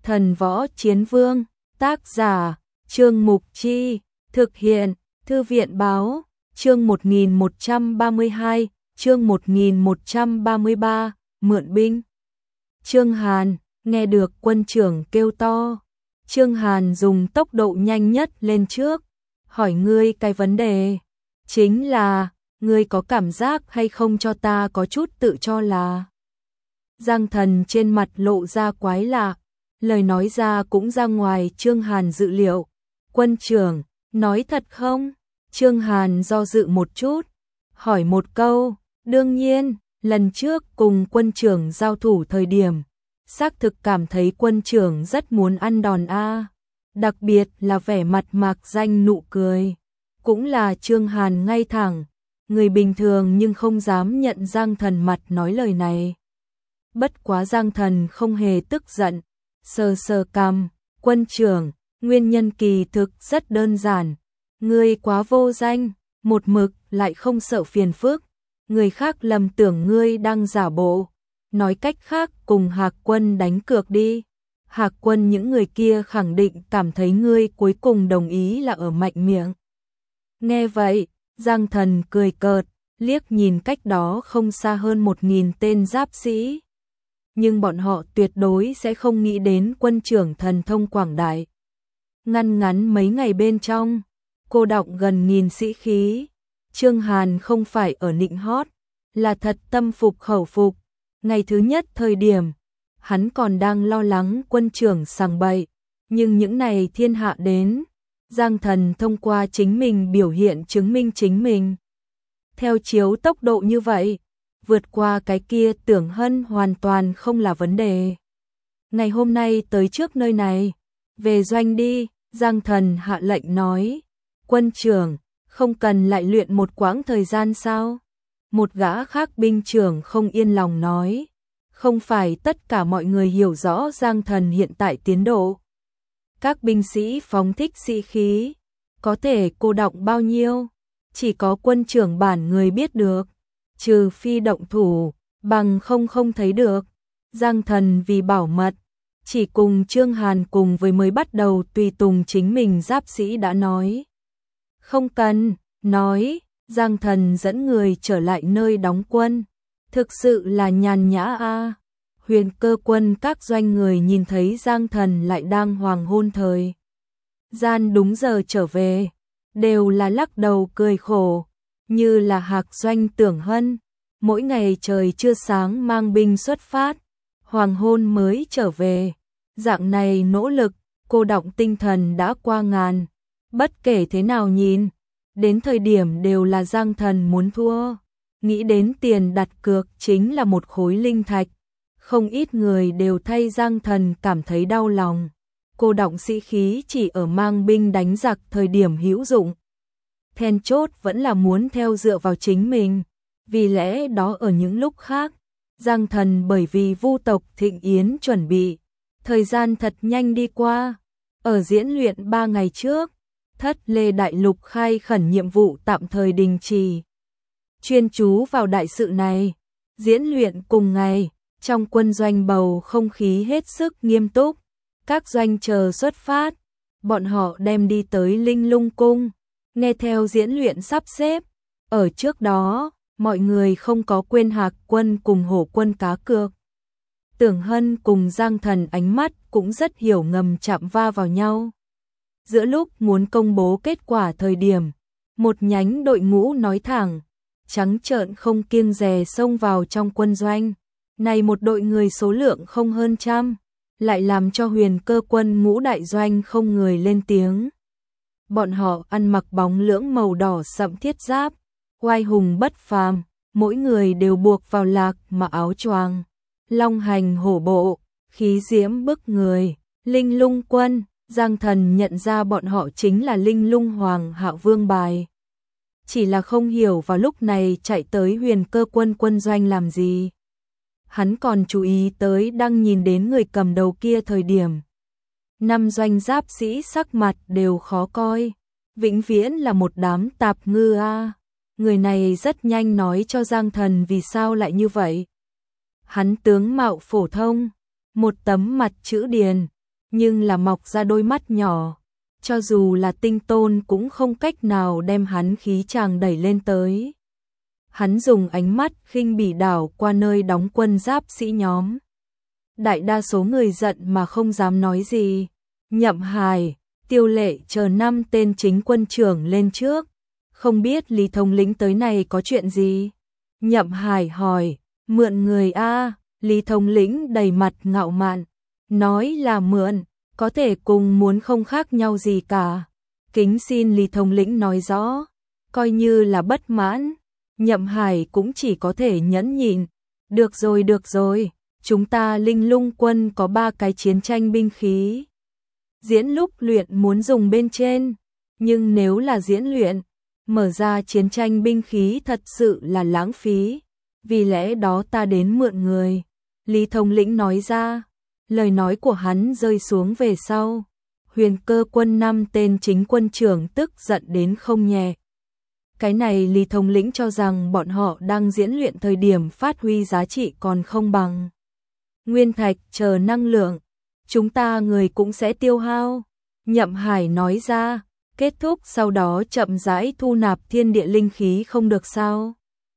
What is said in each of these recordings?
Thần Võ Chiến Vương, tác giả, Trương Mục Chi, thực hiện, Thư viện Báo, chương 1132, chương 1133, mượn binh. Trương Hàn, nghe được quân trưởng kêu to. Trương Hàn dùng tốc độ nhanh nhất lên trước, hỏi ngươi cái vấn đề. Chính là, ngươi có cảm giác hay không cho ta có chút tự cho là. Giang Thần trên mặt lộ ra quái lạ, lời nói ra cũng ra ngoài Trương Hàn dự liệu. Quân trưởng, nói thật không? Trương Hàn do dự một chút, hỏi một câu. Đương nhiên, lần trước cùng quân trưởng giao thủ thời điểm, xác thực cảm thấy quân trưởng rất muốn ăn đòn a, đặc biệt là vẻ mặt mạc danh nụ cười. Cũng là Trương Hàn ngay thẳng, người bình thường nhưng không dám nhận Giang Thần mặt nói lời này. Bất quá Giang Thần không hề tức giận, sờ sờ cằm. Quân trưởng, nguyên nhân kỳ thực rất đơn giản, ngươi quá vô danh, một mực lại không sợ phiền phức, người khác lầm tưởng ngươi đang giả bộ. Nói cách khác, cùng Hạc Quân đánh cược đi. Hạc Quân những người kia khẳng định cảm thấy ngươi cuối cùng đồng ý là ở mạnh miệng. Nghe vậy, Giang Thần cười cợt, liếc nhìn cách đó không xa hơn 1000 tên giáp sĩ. Nhưng bọn họ tuyệt đối sẽ không nghĩ đến quân trưởng thần thông quảng đại. Ngăn ngắn mấy ngày bên trong, cô đọng gần 1000 sĩ khí. Trương Hàn không phải ở nịnh hót, là thật tâm phục khẩu phục. Ngày thứ nhất thời điểm, hắn còn đang lo lắng quân trưởng sằng bậy, nhưng những này thiên hạ đến, Giang Thần thông qua chính mình biểu hiện chứng minh chính mình. Theo chiếu tốc độ như vậy, vượt qua cái kia Tưởng Hân hoàn toàn không là vấn đề. Ngày hôm nay tới trước nơi này, về doanh đi, Giang Thần hạ lệnh nói. Quân trưởng, không cần lại luyện một quãng thời gian sao? Một gã khác binh trưởng không yên lòng nói. Không phải tất cả mọi người hiểu rõ Giang Thần hiện tại tiến độ. Các binh sĩ phóng thích sĩ khí, có thể cô đọng bao nhiêu, chỉ có quân trưởng bản người biết được, trừ phi động thủ, bằng không thấy được. Giang Thần vì bảo mật, chỉ cùng Trương Hàn cùng với mới bắt đầu tùy tùng chính mình giáp sĩ đã nói. Không cần, nói, Giang Thần dẫn người trở lại nơi đóng quân. Thực sự là nhàn nhã a. Huyền Cơ quân các doanh người nhìn thấy Giang Thần lại đang hoàng hôn thời gian đúng giờ trở về, đều là lắc đầu cười khổ, như là Hạc doanh Tưởng Hân, mỗi ngày trời chưa sáng mang binh xuất phát, hoàng hôn mới trở về. Dạng này nỗ lực, cô đọng tinh thần đã qua ngàn, bất kể thế nào nhìn, đến thời điểm đều là Giang Thần muốn thua. Nghĩ đến tiền đặt cược chính là một khối linh thạch, không ít người đều thay Giang Thần cảm thấy đau lòng. Cô đọng sĩ khí chỉ ở mang binh đánh giặc thời điểm hữu dụng. Then chốt vẫn là muốn theo dựa vào chính mình, vì lẽ đó ở những lúc khác, Giang Thần bởi vì Vu tộc Thịnh Yến chuẩn bị, thời gian thật nhanh đi qua. Ở diễn luyện 3 ngày trước, Thất Lê Đại Lục khai khẩn nhiệm vụ tạm thời đình chỉ, chuyên chú vào đại sự này. Diễn luyện cùng ngày, trong quân doanh bầu không khí hết sức nghiêm túc, các doanh chờ xuất phát, bọn họ đem đi tới Linh Lung Cung, nghe theo diễn luyện sắp xếp. Ở trước đó, mọi người không có quên Hạc Quân cùng Hổ Quân cá cược. Tưởng Hân cùng Giang Thần ánh mắt cũng rất hiểu ngầm chạm va vào nhau. Giữa lúc muốn công bố kết quả thời điểm, một nhánh đội ngũ nói thẳng, trắng trợn không kiêng dè xông vào trong quân doanh. Này một đội người số lượng không hơn trăm, lại làm cho Huyền Cơ quân ngũ đại doanh không người lên tiếng. Bọn họ ăn mặc bóng lưỡng màu đỏ sậm thiết giáp, oai hùng bất phàm, mỗi người đều buộc vào lạc mà áo choàng, long hành hổ bộ, khí diễm bức người. Linh Lung quân, Giang Thần nhận ra bọn họ chính là Linh Lung Hoàng Hạo Vương bài. Chỉ là không hiểu vào lúc này chạy tới Huyền Cơ quân quân doanh làm gì. Hắn còn chú ý tới đang nhìn đến người cầm đầu kia thời điểm. 5 doanh giáp sĩ sắc mặt đều khó coi, vĩnh viễn là một đám tạp ngư a. Người này rất nhanh nói cho Giang Thần vì sao lại như vậy. Hắn tướng mạo phổ thông, một tấm mặt chữ điền, nhưng là mọc ra đôi mắt nhỏ, cho dù là tinh tôn cũng không cách nào đem hắn khí chàng đẩy lên tới. Hắn dùng ánh mắt khinh bỉ đảo qua nơi đóng quân giáp sĩ nhóm. Đại đa số người giận mà không dám nói gì. Nhậm Hải, Tiêu Lệ chờ 5 tên chính quân trưởng lên trước. Không biết Lý thống lĩnh tới này có chuyện gì? Nhậm Hải hỏi, mượn người a? Lý thống lĩnh đầy mặt ngạo mạn, nói là mượn, có thể cùng muốn không khác nhau gì cả. Kính xin Lý thống lĩnh nói rõ, coi như là bất mãn. Nhậm Hải cũng chỉ có thể nhẫn nhịn. Được rồi, chúng ta Linh Lung quân có 3 cái chiến tranh binh khí. Diễn lúc luyện muốn dùng bên trên, nhưng nếu là diễn luyện, mở ra chiến tranh binh khí thật sự là lãng phí, vì lẽ đó ta đến mượn người. Lý thống lĩnh nói ra, lời nói của hắn rơi xuống về sau. Huyền Cơ quân 5 tên chính quân trưởng tức giận đến không nhẹ. Cái này Lý thống lĩnh cho rằng bọn họ đang diễn luyện thời điểm phát huy giá trị còn không bằng. Nguyên thạch chờ năng lượng, chúng ta người cũng sẽ tiêu hao. Nhậm Hải nói ra, kết thúc sau đó chậm rãi thu nạp thiên địa linh khí không được sao?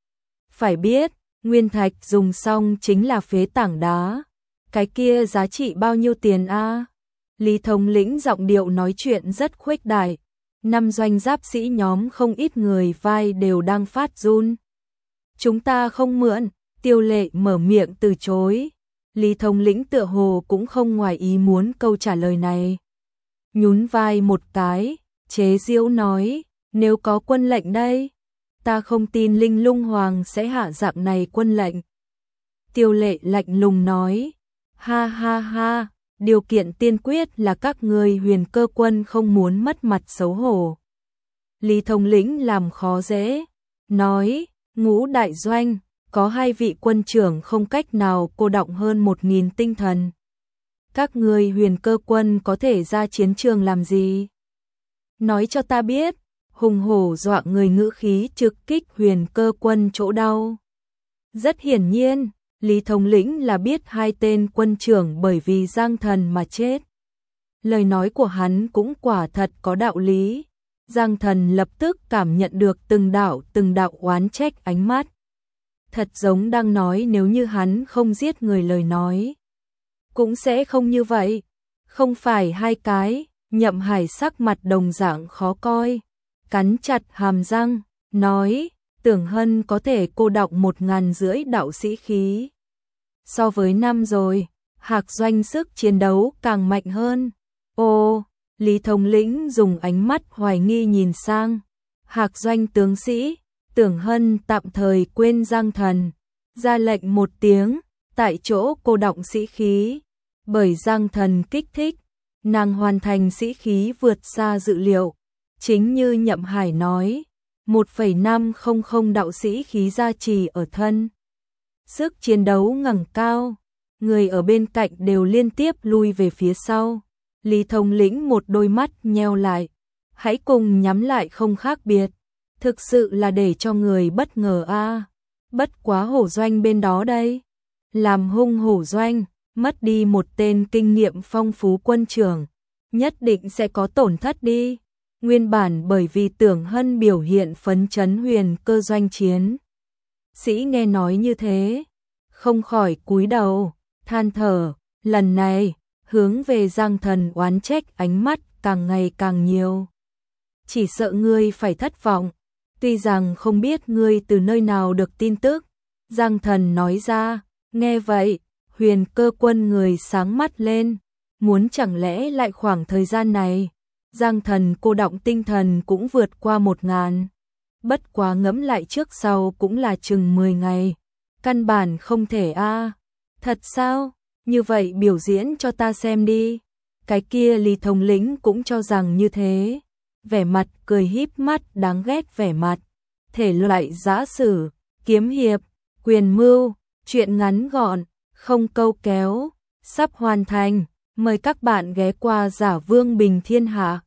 Phải biết, nguyên thạch dùng xong chính là phế tảng đá. Cái kia giá trị bao nhiêu tiền a? Lý thống lĩnh giọng điệu nói chuyện rất khuếch đại. 5 doanh giáp sĩ nhóm không ít người vai đều đang phát run. Chúng ta không mượn, Tiêu Lệ mở miệng từ chối. Lý thống lĩnh tựa hồ cũng không ngoài ý muốn câu trả lời này. Nhún vai một cái, chế giễu nói, nếu có quân lệnh đây, ta không tin Linh Lung Hoàng sẽ hạ dạng này quân lệnh. Tiêu Lệ lạnh lùng nói, ha ha ha, điều kiện tiên quyết là các người Huyền Cơ quân không muốn mất mặt xấu hổ. Lý thống lĩnh làm khó dễ, nói, Ngũ đại doanh, có 2 vị quân trưởng không cách nào cô đọng hơn 1000 tinh thần. Các người Huyền Cơ quân có thể ra chiến trường làm gì? Nói cho ta biết, hùng hổ dọa người ngữ khí trực kích Huyền Cơ quân chỗ đau. Rất hiển nhiên, Lý thống lĩnh là biết 2 tên quân trưởng bởi vì Giang Thần mà chết. Lời nói của hắn cũng quả thật có đạo lý. Giang Thần lập tức cảm nhận được từng đạo oán trách ánh mắt. Thật giống đang nói nếu như hắn không giết người lời nói, cũng sẽ không như vậy. Không phải 2 cái, Nhậm Hải sắc mặt đồng dạng khó coi, cắn chặt hàm răng, nói, Tưởng Hân có thể cô đọng 1500 đạo sĩ khí. So với năm rồi, Hạc doanh sức chiến đấu càng mạnh hơn. Ô, Lý thống lĩnh dùng ánh mắt hoài nghi nhìn sang. Hạc doanh tướng sĩ, Tưởng Hân tạm thời quên Giang Thần, ra lệnh một tiếng, tại chỗ cô đọng sĩ khí. Bởi Giang Thần kích thích, nàng hoàn thành sĩ khí vượt xa dự liệu. Chính như Nhậm Hải nói, 1,500 đạo sĩ khí gia trì ở thân. Sức chiến đấu ngẩng cao, người ở bên cạnh đều liên tiếp lui về phía sau. Lý thống lĩnh một đôi mắt nheo lại, hãy cùng nhắm lại không khác biệt. Thực sự là để cho người bất ngờ a. Bất quá hổ doanh bên đó đây. Làm hung hổ doanh, mất đi một tên kinh nghiệm phong phú quân trưởng, nhất định sẽ có tổn thất đi. Nguyên bản bởi vì Tưởng Hân biểu hiện phấn chấn Huyền Cơ doanh chiến. Sĩ nghe nói như thế, không khỏi cúi đầu, than thở, lần này, hướng về Giang Thần oán trách ánh mắt càng ngày càng nhiều. Chỉ sợ ngươi phải thất vọng, tuy rằng không biết ngươi từ nơi nào được tin tức. Giang Thần nói ra, nghe vậy, Huyền Cơ quân người sáng mắt lên, muốn chẳng lẽ lại khoảng thời gian này, Giang Thần cô đọng tinh thần cũng vượt qua 1000. Bất quá ngẫm lại trước sau cũng là chừng 10 ngày. Căn bản không thể a. Thật sao? Như vậy biểu diễn cho ta xem đi. Cái kia Lý thống lĩnh cũng cho rằng như thế. Vẻ mặt cười híp mắt đáng ghét vẻ mặt. Thể loại giã sử, kiếm hiệp, quyền mưu, chuyện ngắn gọn, không câu kéo, sắp hoàn thành. Mời các bạn ghé qua Giả Vương Bình Thiên Hạ.